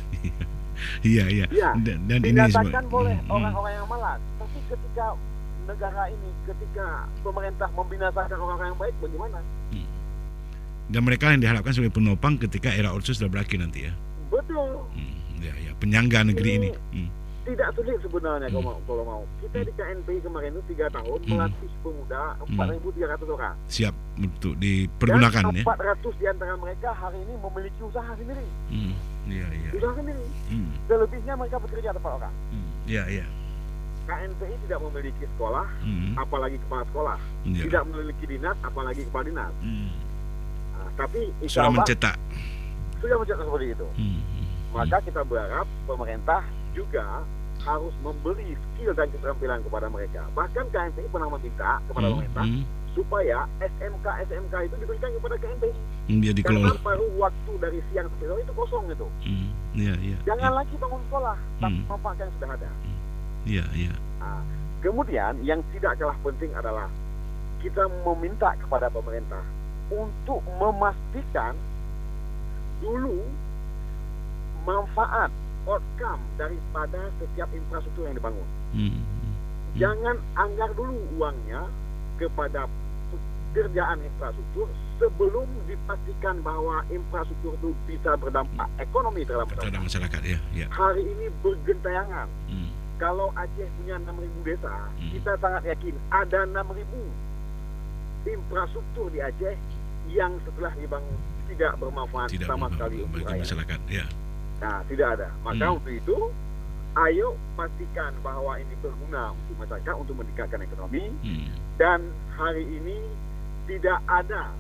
Iya, iya. Ya, dan, dan binasakan ini boleh hmm. orang-orang yang malas. Tapi ketika negara ini, ketika pemerintah membinasakan orang-orang yang baik, bagaimana? Hmm. Dan mereka yang diharapkan sebagai penopang ketika era Orde sudah berakhir nanti ya. Betul. Hmm. Ya, ya. Penyangga negeri ini. ini. Hmm. Tidak sulit sebenarnya hmm. kalau mau. Kalau mau. Kita hmm. di K N P I kemarin itu tiga tahun hmm. melatih pemuda empat ribu tiga ratus orang. Siap untuk dipergunakan. Dan ya. empat ratus di antara mereka hari ini memiliki usaha sendiri. Hmm. Iya, iya. Usaha sendiri. Hmm. Selebihnya mereka bekerja tempat orang. Hmm. Iya, iya. K N P I tidak memiliki sekolah, hmm. apalagi kepala sekolah. Ya. Tidak memiliki dinas, apalagi kepala dinas. Hmm. Nah, tapi sudah mencetak. Sudah mencetak seperti itu. Hmm. Maka kita berharap pemerintah juga harus memberi skill dan keterampilan kepada mereka. Bahkan K N P I pernah meminta kepada hmm. pemerintah hmm. supaya S M K S M K itu diberikan kepada K N P I. Hmm, dia karena baru waktu dari siang sampai sore itu kosong itu. Hmm. Ya, ya, Jangan ya. lagi bangun sekolah, tapi hmm. manfaatkan yang sudah ada. Iya, iya. Nah, kemudian yang tidak kalah penting adalah kita meminta kepada pemerintah untuk memastikan dulu manfaat outcome daripada setiap infrastruktur yang dibangun. Hmm. Hmm. Jangan anggar dulu uangnya kepada pekerjaan infrastruktur sebelum dipastikan bahwa infrastruktur itu bisa berdampak ekonomi terhadap masyarakat. masyarakat ya, ya. Hari ini bergentayangan. Hmm. Kalau Aceh punya enam ribu desa, hmm. kita sangat yakin ada enam ribu infrastruktur di Aceh yang setelah dibangun tidak bermanfaat tidak sama sekali untuk bagi masyarakat. Ya. Nah, tidak ada. Maka hmm. untuk itu, ayo pastikan bahwa ini berguna untuk masyarakat untuk meningkatkan ekonomi. Hmm. Dan hari ini tidak ada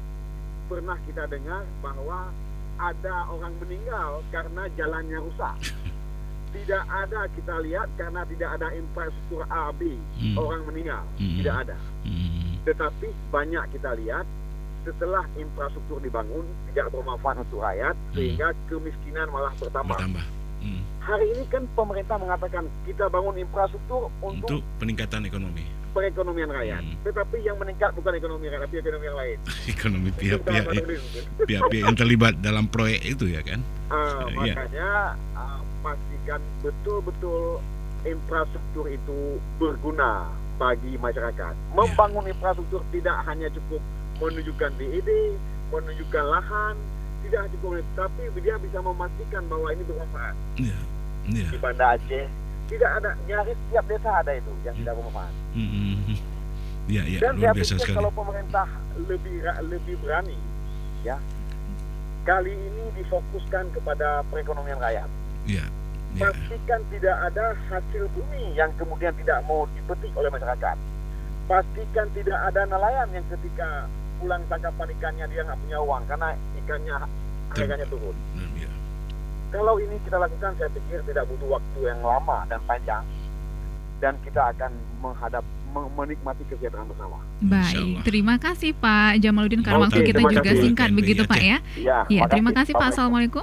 pernah kita dengar bahwa ada orang meninggal karena jalannya rusak. Tidak ada kita lihat karena tidak ada infrastruktur A B hmm. orang meninggal. Hmm. Tidak ada. Hmm. Tetapi banyak kita lihat setelah infrastruktur dibangun tidak bermanfaat untuk rakyat hmm. sehingga kemiskinan malah bertambah. bertambah. Hmm. Hari ini kan pemerintah mengatakan kita bangun infrastruktur untuk, untuk peningkatan ekonomi, perekonomian rakyat. Hmm. Tetapi yang meningkat bukan ekonomi rakyat, tapi ekonomi yang lain. Ekonomi pihak-pihak pihak-pihak yang terlibat dalam proyek itu ya kan. Uh, makanya uh, pastikan betul-betul infrastruktur itu berguna bagi masyarakat. Membangun ya. infrastruktur tidak hanya cukup menunjukkan D E D, menunjukkan lahan, tidak cukup, tapi dia bisa memastikan bahwa ini bermanfaat. Ya. Ya. Di Banda Aceh tidak ada, nyaris setiap desa ada itu yang ya. tidak bermanfaat. Mm-hmm. Ya, ya, Dan saya pikir kalau pemerintah lebih lebih berani, ya, kali ini difokuskan kepada perekonomian rakyat. Ya. Ya. Pastikan tidak ada hasil bumi yang kemudian tidak mau dipetik oleh masyarakat. Pastikan tidak ada nelayan yang ketika pulang tangkapan ikannya dia nggak punya uang karena ikannya harganya turun. Ya. Kalau ini kita lakukan, saya pikir tidak butuh waktu yang lama dan panjang, dan kita akan menghadap menikmati kesejahteraan bersama. Baik, terima kasih Pak Jamaluddin karena waktu kita juga kasih. singkat begitu Pak ya. Ya, ya terima kasih Pak. Assalamualaikum.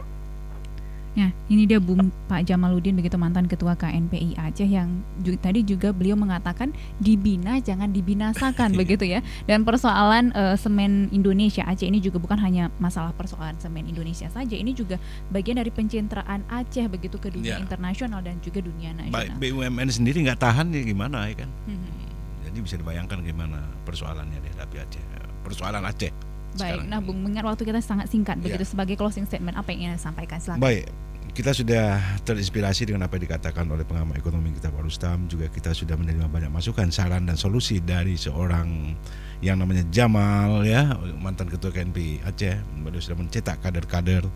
Ya, ini dia Bung Pak Jamaluddin begitu mantan Ketua K N P I Aceh yang ju- tadi juga beliau mengatakan dibina jangan dibinasakan begitu ya. Dan persoalan uh, semen Indonesia Aceh ini juga bukan hanya masalah persoalan semen Indonesia saja, ini juga bagian dari pencitraan Aceh begitu ke dunia ya. internasional dan juga dunia nasional. B U M N sendiri nggak tahan ya gimana ya kan. Hmm. Jadi bisa dibayangkan gimana persoalannya dihadapi Aceh, persoalan Aceh. Baik, nah Bung, mengingat waktu kita sangat singkat begitu ya. Sebagai closing statement apa yang ingin sampaikan? Silakan. Baik, kita sudah terinspirasi dengan apa yang dikatakan oleh pengamat ekonomi kita Pak Rustam. Juga kita sudah menerima banyak masukan, saran dan solusi dari seorang yang namanya Jamal ya, mantan Ketua K N P I Aceh. Beliau sudah mencetak kader-kader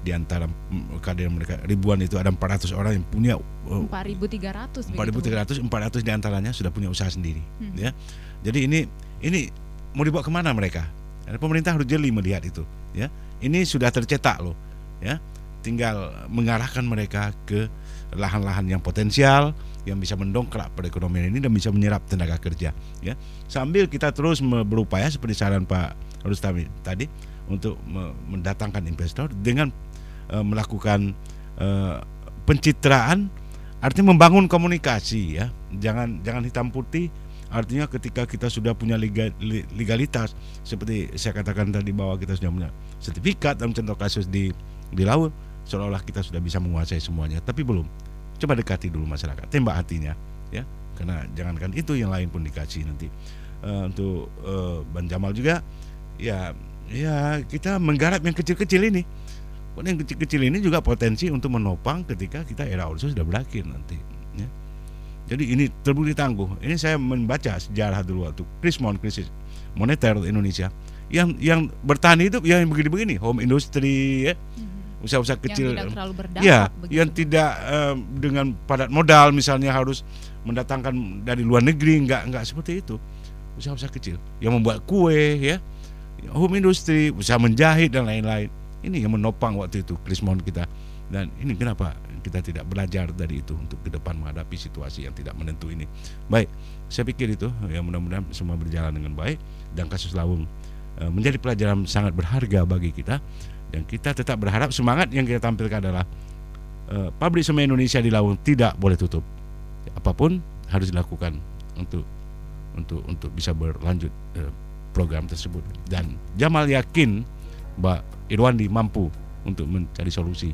di antara kader mereka ribuan itu ada empat ratus orang yang punya uh, empat ribu tiga ratus empat ribu tiga ratus, empat ratus di antaranya sudah punya usaha sendiri, hmm. ya. Jadi ini ini mau dibawa kemana mereka? Karena pemerintah harus jeli melihat itu, ya. Ini sudah tercetak loh, ya. Tinggal mengarahkan mereka ke lahan-lahan yang potensial yang bisa mendongkrak perekonomian ini dan bisa menyerap tenaga kerja, ya. Sambil kita terus berupaya seperti saran Pak Rustami tadi untuk mendatangkan investor dengan uh, melakukan uh, pencitraan, artinya membangun komunikasi, ya. Jangan jangan hitam putih. Artinya ketika kita sudah punya legal, legalitas seperti saya katakan tadi bahwa kita sudah punya sertifikat dalam contoh kasus di di laut, seolah-olah kita sudah bisa menguasai semuanya, tapi belum. Coba dekati dulu masyarakat, tembak hatinya, ya. Karena jangankan itu, yang lain pun dikasih nanti. Uh, untuk uh, Bang Jamal juga, ya, ya kita menggarap yang kecil-kecil ini. Yang kecil-kecil ini juga potensi untuk menopang ketika kita era Orso sudah berakhir nanti, ya. Jadi ini terbukti tangguh. Ini saya membaca sejarah dulu waktu Krismon, krisis moneter Indonesia. Yang yang bertahan itu yang begini-begini, home industry, ya. Usaha-usaha kecil, yang tidak terlalu berdampak, ya, begitu. yang tidak uh, dengan padat modal, misalnya harus mendatangkan dari luar negeri, enggak enggak seperti itu. Usaha-usaha kecil yang membuat kue, ya, home industry, usaha menjahit dan lain-lain. Ini yang menopang waktu itu Krismon kita. Dan ini kenapa kita tidak belajar dari itu untuk ke depan menghadapi situasi yang tidak menentu ini. Baik, saya pikir itu ya, mudah-mudahan semua berjalan dengan baik dan kasus Lawung uh, menjadi pelajaran sangat berharga bagi kita. Dan kita tetap berharap semangat yang kita tampilkan adalah uh, pabrik semen Indonesia di Lawung tidak boleh tutup. Apapun harus dilakukan untuk untuk untuk bisa berlanjut uh, program tersebut. Dan Jamal yakin Mbak Irwandi mampu untuk mencari solusi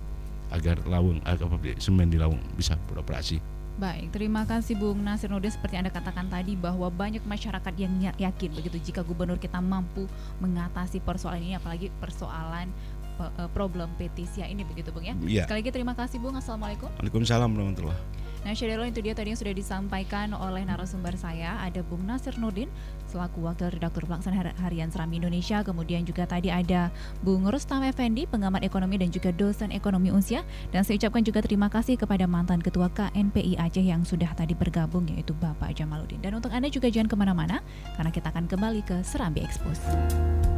agar Lawung, agar pabrik semen di Lawung bisa beroperasi. Baik, terima kasih Bung Nasir Nurdin. Seperti Anda katakan tadi bahwa banyak masyarakat yang yakin begitu jika gubernur kita mampu mengatasi persoalan ini, apalagi persoalan uh, problem petisia ini begitu Bung, ya. Ya. Sekali lagi terima kasih Bung. Assalamualaikum. Waalaikumsalam warahmatullahi. Nah, Syedelo, itu dia tadi yang sudah disampaikan oleh narasumber saya. Ada Bung Nasir Nurdin selaku Wakil Redaktur Pelaksana Harian Serambi Indonesia. Kemudian juga tadi ada Bung Rustam Effendi, pengamat ekonomi dan juga dosen ekonomi Unsia. Dan saya ucapkan juga terima kasih kepada mantan Ketua K N P I Aceh yang sudah tadi bergabung, yaitu Bapak Jamaluddin. Dan untuk Anda juga jangan kemana-mana, karena kita akan kembali ke Serambi Expose.